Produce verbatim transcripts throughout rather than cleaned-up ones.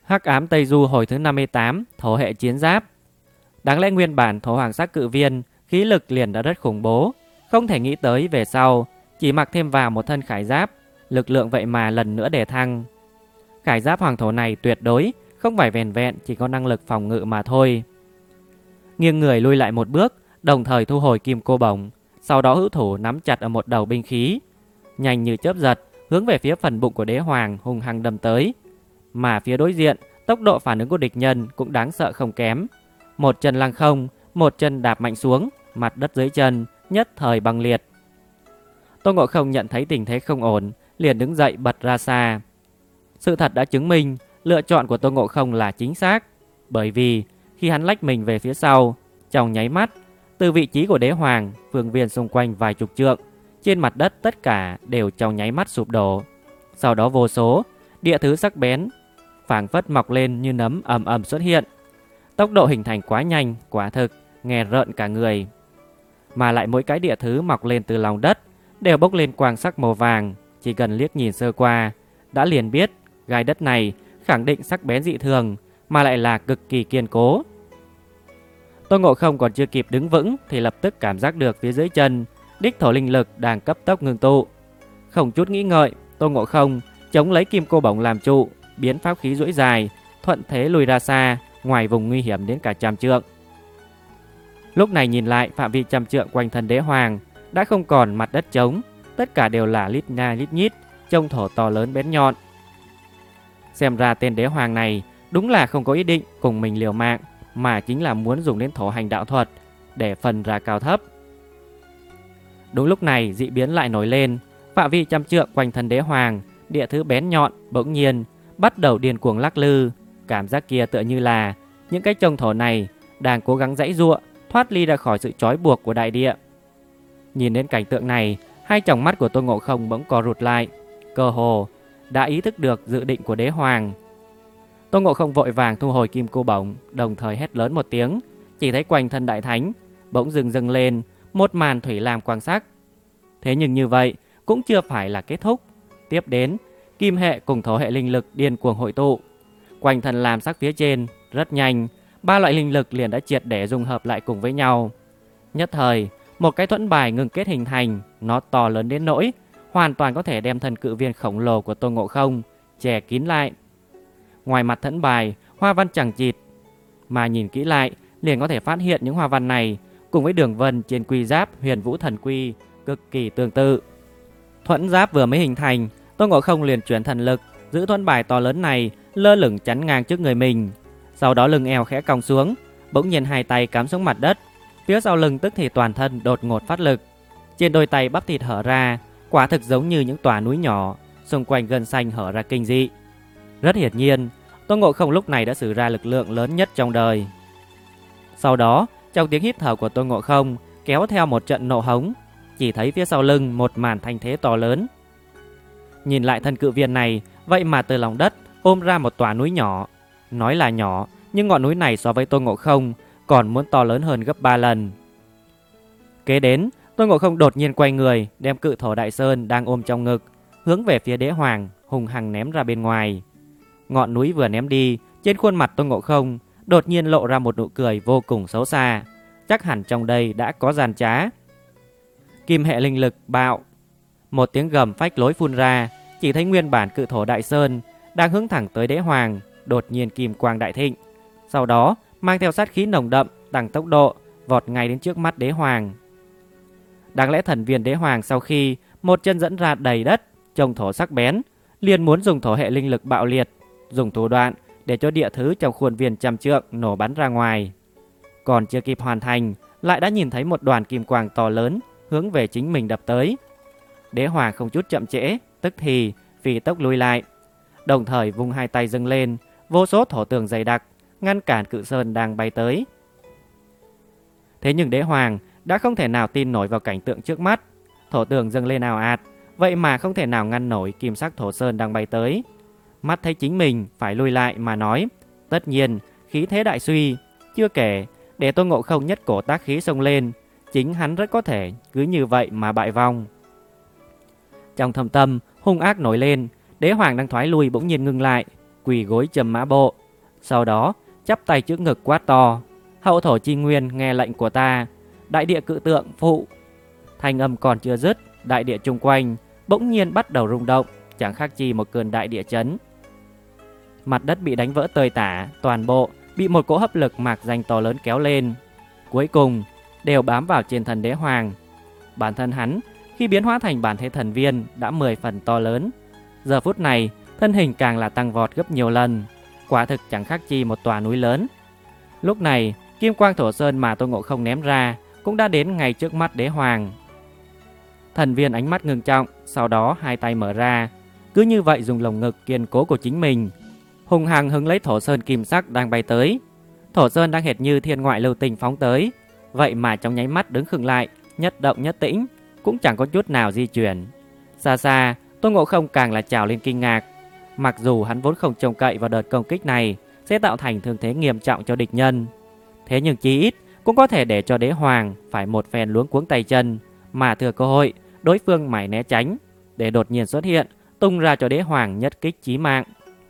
Hắc ám Tây Du hồi thứ năm mươi tám, thổ hệ chiến giáp. Đáng lẽ nguyên bản thổ hoàng sắc cự viên khí lực liền đã rất khủng bố, không thể nghĩ tới về sau chỉ mặc thêm vào một thân khải giáp, lực lượng vậy mà lần nữa đề thăng. Khải giáp hoàng thổ này tuyệt đối không phải vẹn vẹn chỉ có năng lực phòng ngự mà thôi. Nghiêng người lui lại một bước, đồng thời thu hồi kim cô bổng, sau đó hữu thủ nắm chặt ở một đầu binh khí, nhanh như chớp giật hướng về phía phần bụng của đế hoàng hung hăng đâm tới. Mà phía đối diện, tốc độ phản ứng của địch nhân cũng đáng sợ không kém. Một chân lăng không, một chân đạp mạnh xuống, mặt đất dưới chân nhất thời băng liệt. Tôn Ngộ Không nhận thấy tình thế không ổn, liền đứng dậy bật ra xa. Sự thật đã chứng minh lựa chọn của Tôn Ngộ Không là chính xác, bởi vì khi hắn lách mình về phía sau, trong nháy mắt, từ vị trí của đế hoàng, phương viên xung quanh vài chục trượng, trên mặt đất tất cả đều trong nháy mắt sụp đổ. Sau đó vô số địa thứ sắc bén phảng phất mọc lên như nấm ầm ầm xuất hiện. Tốc độ hình thành quá nhanh, quả thực nghe rợn cả người. Mà lại mỗi cái địa thứ mọc lên từ lòng đất đều bốc lên quang sắc màu vàng, chỉ cần liếc nhìn sơ qua đã liền biết gai đất này khẳng định sắc bén dị thường, mà lại là cực kỳ kiên cố. Tôn Ngộ Không còn chưa kịp đứng vững thì lập tức cảm giác được phía dưới chân đích thổ linh lực đang cấp tốc ngưng tụ. Không chút nghĩ ngợi, Tôn Ngộ Không chống lấy kim cô bổng làm trụ, biến pháp khí duỗi dài, thuận thế lùi ra xa, ngoài vùng nguy hiểm đến cả trăm trượng. Lúc này nhìn lại, phạm vi trăm trượng quanh thân đế hoàng đã không còn mặt đất trống, tất cả đều là lít nha lít nhít, trông thổ to lớn bén nhọn. Xem ra tên đế hoàng này đúng là không có ý định cùng mình liều mạng, mà chính là muốn dùng đến thổ hành đạo thuật để phân ra cao thấp. Đúng lúc này dị biến lại nổi lên, phạm vi trăm trượng quanh thân đế hoàng, địa thứ bén nhọn bỗng nhiên bắt đầu điên cuồng lắc lư. Cảm giác kia tựa như là những cái trông thổ này đang cố gắng giãy giụa thoát ly ra khỏi sự trói buộc của đại địa. Nhìn đến cảnh tượng này, hai tròng mắt của Tôn Ngộ Không bỗng co rụt lại, cơ hồ đã ý thức được dự định của đế hoàng. Tôn Ngộ Không vội vàng thu hồi kim cô bổng, đồng thời hét lớn một tiếng, chỉ thấy quanh thân đại thánh bỗng dừng dừng lên một màn thủy lam quang sắc. Thế nhưng như vậy cũng chưa phải là kết thúc. Tiếp đến, kim hệ cùng thổ hệ linh lực điên cuồng hội tụ. Quanh thân lam sắc phía trên rất nhanh, ba loại linh lực liền đã triệt để dung hợp lại cùng với nhau. Nhất thời, một cái thuẫn bài ngừng kết hình thành, nó to lớn đến nỗi hoàn toàn có thể đem thân cự viên khổng lồ của Tôn Ngộ Không che kín lại. Ngoài mặt thuẫn bài, hoa văn chẳng chịt, mà nhìn kỹ lại liền có thể phát hiện những hoa văn này cùng với đường vân trên quy giáp Huyền Vũ Thần Quy cực kỳ tương tự. Thuẫn giáp vừa mới hình thành, Tôn Ngộ Không liền chuyển thần lực giữ thuẫn bài to lớn này lơ lửng chắn ngang trước người mình. Sau đó lưng eo khẽ cong xuống, bỗng nhiên hai tay cắm xuống mặt đất, phía sau lưng tức thì toàn thân đột ngột phát lực. Trên đôi tay bắp thịt hở ra, quả thực giống như những tòa núi nhỏ, xung quanh gân xanh hở ra kinh dị. Rất hiển nhiên, Tôn Ngộ Không lúc này đã sử ra lực lượng lớn nhất trong đời. Sau đó, trong tiếng hít thở của Tôn Ngộ Không kéo theo một trận nộ hống, chỉ thấy phía sau lưng một màn thanh thế to lớn. Nhìn lại thân cự viên này, vậy mà từ lòng đất ôm ra một tòa núi nhỏ. Nói là nhỏ, nhưng ngọn núi này so với Tôn Ngộ Không còn muốn to lớn hơn gấp ba lần. Kế đến, Tôn Ngộ Không đột nhiên quay người, đem cự thổ đại sơn đang ôm trong ngực hướng về phía đế hoàng hùng hăng ném ra bên ngoài. Ngọn núi vừa ném đi, trên khuôn mặt Tôn Ngộ Không đột nhiên lộ ra một nụ cười vô cùng xấu xa. Chắc hẳn trong đây đã có giàn trá. Kim hệ linh lực bạo, một tiếng gầm phách lối phun ra, chỉ thấy nguyên bản cự thổ đại sơn đang hướng thẳng tới đế hoàng, đột nhiên kim quang đại thịnh, sau đó mang theo sát khí nồng đậm tăng tốc độ vọt ngay đến trước mắt đế hoàng. Đáng lẽ thần viên đế hoàng sau khi một chân dẫn ra đầy đất trông thổ sắc bén, liền muốn dùng thổ hệ linh lực bạo liệt, dùng thủ đoạn để cho địa thứ trong khuôn viên trăm trượng nổ bắn ra ngoài. Còn chưa kịp hoàn thành, lại đã nhìn thấy một đoàn kim quang to lớn hướng về chính mình đập tới. Đế hoàng không chút chậm trễ, tức thì phi tốc lùi lại, đồng thời vung hai tay dâng lên, vô số thổ tường dày đặc ngăn cản cự sơn đang bay tới. Thế nhưng đế hoàng đã không thể nào tin nổi vào cảnh tượng trước mắt. Thổ tường dâng lên ào ạt, vậy mà không thể nào ngăn nổi kim sắc thổ sơn đang bay tới. Mắt thấy chính mình phải lùi lại mà nói, tất nhiên khí thế đại suy. Chưa kể, để Tôn Ngộ Không nhất cổ tác khí xông lên, chính hắn rất có thể cứ như vậy mà bại vong. Trong thâm tâm hung ác nổi lên, đế hoàng đang thoái lui bỗng nhiên ngưng lại, quỳ gối châm mã bộ. Sau đó chắp tay trước ngực quát to: Hậu thổ Chi Nguyên nghe lệnh của ta. Đại địa cự tượng phụ. Thanh âm còn chưa dứt, đại địa chung quanh bỗng nhiên bắt đầu rung động, chẳng khác chi một cơn đại địa chấn. Mặt đất bị đánh vỡ tơi tả, toàn bộ bị một cỗ hấp lực mạc danh to lớn kéo lên, cuối cùng đều bám vào trên thân Đế Hoàng. Bản thân hắn khi biến hóa thành bản thể thần viên đã mười phần to lớn, giờ phút này thân hình càng là tăng vọt gấp nhiều lần, quả thực chẳng khác chi một tòa núi lớn. Lúc này kim quang thổ sơn mà Tôn Ngộ Không ném ra cũng đã đến ngay trước mắt Đế Hoàng. Thần viên ánh mắt ngưng trọng, sau đó hai tay mở ra, cứ như vậy dùng lồng ngực kiên cố của chính mình hùng hăng hứng lấy thổ sơn kim sắc đang bay tới. Thổ sơn đang hệt như thiên ngoại lưu tình phóng tới, vậy mà trong nháy mắt đứng khựng lại, nhất động nhất tĩnh, cũng chẳng có chút nào di chuyển. Xa xa, Tôn Ngộ Không càng là trào lên kinh ngạc. Mặc dù hắn vốn không trông cậy vào đợt công kích này sẽ tạo thành thương thế nghiêm trọng cho địch nhân, thế nhưng chí ít cũng có thể để cho Đế Hoàng phải một phen luống cuống tay chân, mà thừa cơ hội đối phương mải né tránh, để đột nhiên xuất hiện tung ra cho Đế Hoàng nhất kích chí mạng.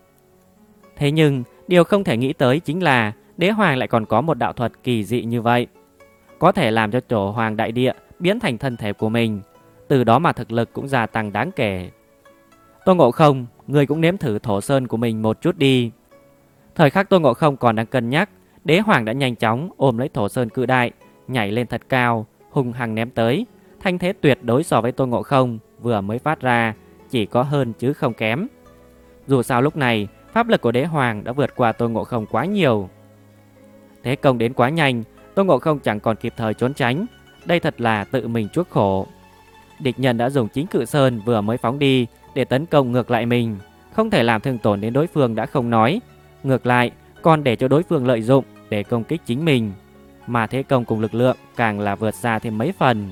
Thế nhưng điều không thể nghĩ tới chính là Đế Hoàng lại còn có một đạo thuật kỳ dị như vậy, có thể làm cho Tổ Hoàng đại địa biến thành thân thể của mình, từ đó mà thực lực cũng gia tăng đáng kể. Tôn Ngộ Không, người cũng nếm thử thổ sơn của mình một chút đi. Thời khắc Tôn Ngộ Không còn đang cân nhắc, Đế Hoàng đã nhanh chóng ôm lấy thổ sơn cự đại, nhảy lên thật cao, hung hăng ném tới. Thanh thế tuyệt đối so với Tôn Ngộ Không vừa mới phát ra chỉ có hơn chứ không kém. Dù sao lúc này pháp lực của Đế Hoàng đã vượt qua Tôn Ngộ Không quá nhiều. Thế công đến quá nhanh, Tôn Ngộ Không chẳng còn kịp thời trốn tránh. Đây thật là tự mình chuốc khổ. Địch nhân đã dùng chính cự sơn vừa mới phóng đi để tấn công ngược lại mình, không thể làm thương tổn đến đối phương đã không nói, ngược lại còn để cho đối phương lợi dụng để công kích chính mình, mà thế công cùng lực lượng càng là vượt xa thêm mấy phần.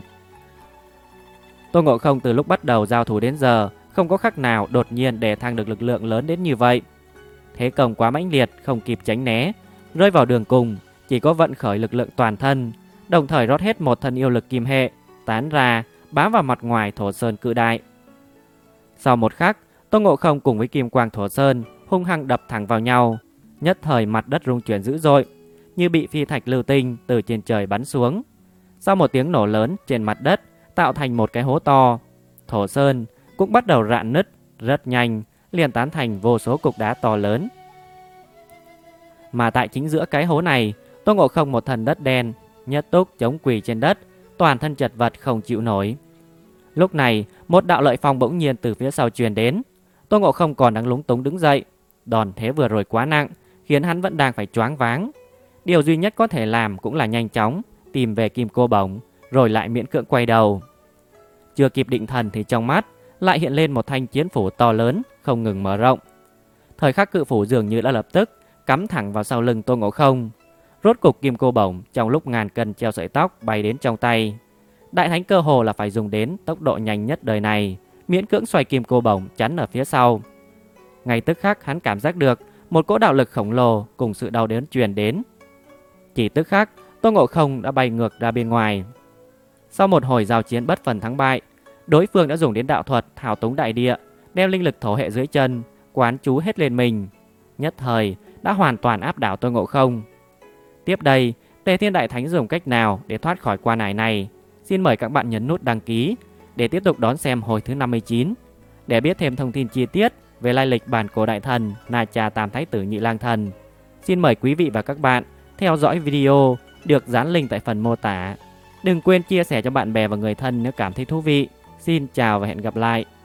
Tôn Ngộ Không từ lúc bắt đầu giao thủ đến giờ không có khắc nào đột nhiên để thăng được lực lượng lớn đến như vậy. Thế công quá mãnh liệt, không kịp tránh né, rơi vào đường cùng, chỉ có vận khởi lực lượng toàn thân, đồng thời rót hết một thân yêu lực kim hệ, tán ra bám vào mặt ngoài thổ sơn cự đại. Sau một khắc, Tôn Ngộ Không cùng với kim quang thổ sơn hung hăng đập thẳng vào nhau, nhất thời mặt đất rung chuyển dữ dội, như bị phi thạch lưu tinh từ trên trời bắn xuống. Sau một tiếng nổ lớn trên mặt đất tạo thành một cái hố to, thổ sơn cũng bắt đầu rạn nứt rất nhanh, liền tán thành vô số cục đá to lớn. Mà tại chính giữa cái hố này, Tôn Ngộ Không một thân đất đen, nhất túc chống quỳ trên đất, toàn thân chật vật không chịu nổi. Lúc này, một đạo lợi phong bỗng nhiên từ phía sau truyền đến. Tôn Ngộ Không còn đang lúng túng đứng dậy. Đòn thế vừa rồi quá nặng, khiến hắn vẫn đang phải choáng váng. Điều duy nhất có thể làm cũng là nhanh chóng tìm về kim cô bổng, rồi lại miễn cưỡng quay đầu. Chưa kịp định thần thì trong mắt lại hiện lên một thanh chiến phủ to lớn không ngừng mở rộng. Thời khắc cự phủ dường như đã lập tức cắm thẳng vào sau lưng Tôn Ngộ Không. Rốt cục kim cô bổng trong lúc ngàn cân treo sợi tóc bay đến trong tay. Đại thánh cơ hồ là phải dùng đến tốc độ nhanh nhất đời này, miễn cưỡng xoay kim cô bổng chắn ở phía sau. Ngay tức khắc hắn cảm giác được một cỗ đạo lực khổng lồ cùng sự đau đớn truyền đến. Chỉ tức khắc, Tôn Ngộ Không đã bay ngược ra bên ngoài. Sau một hồi giao chiến bất phần thắng bại, đối phương đã dùng đến đạo thuật thao túng đại địa, đem linh lực thổ hệ dưới chân quán chú hết lên mình, nhất thời đã hoàn toàn áp đảo Tôn Ngộ Không. Tiếp đây, Tề Thiên Đại Thánh dùng cách nào để thoát khỏi quan ải này? Xin mời các bạn nhấn nút đăng ký để tiếp tục đón xem hồi thứ năm mươi chín. Để biết thêm thông tin chi tiết về lai lịch bản cổ đại thần Na Cha Tam Thái Tử Nhị Lang Thần, xin mời quý vị và các bạn theo dõi video được dán link tại phần mô tả. Đừng quên chia sẻ cho bạn bè và người thân nếu cảm thấy thú vị. Xin chào và hẹn gặp lại.